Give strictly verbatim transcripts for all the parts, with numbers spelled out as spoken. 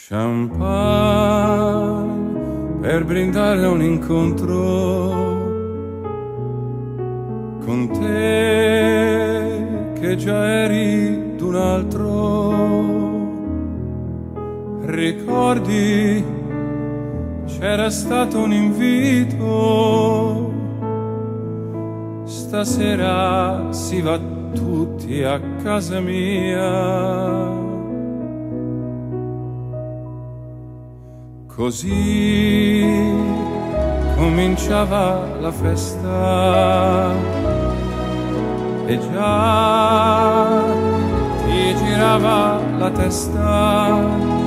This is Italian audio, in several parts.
Champagne per brindare a un incontro con te che già eri d'un altro. Ricordi, c'era stato un invito, stasera si va tutti a casa mia. Così cominciava la festa e già ti girava la testa.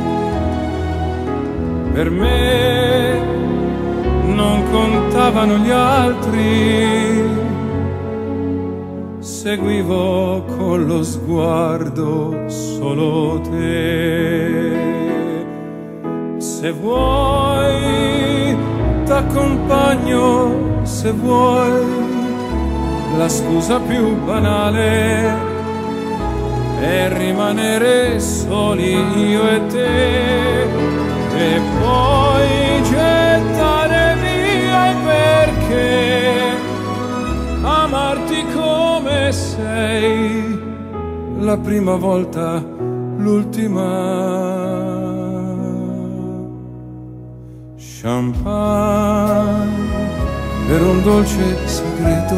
Per me non contavano gli altri, seguivo con lo sguardo solo te. Se vuoi t'accompagno, se vuoi la scusa più banale è rimanere soli io e te, e poi gettare via il perché, amarti come sei, la prima volta, l'ultima. Champagne per un dolce segreto,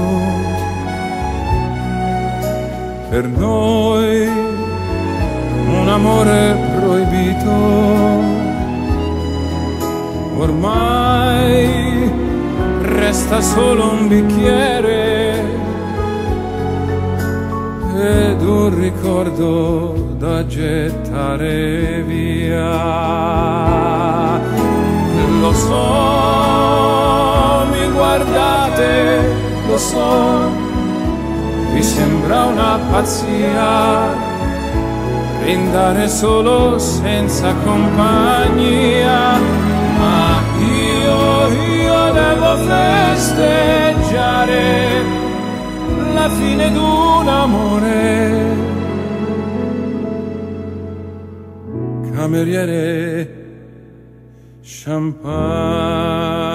per noi un amore proibito. Ormai resta solo un bicchiere ed un ricordo da gettare via. Lo so, mi guardate, lo so, vi sembra una pazzia brindare solo senza compagnia, ma io, io devo festeggiare la fine d'un amore. Cameriere, champagne.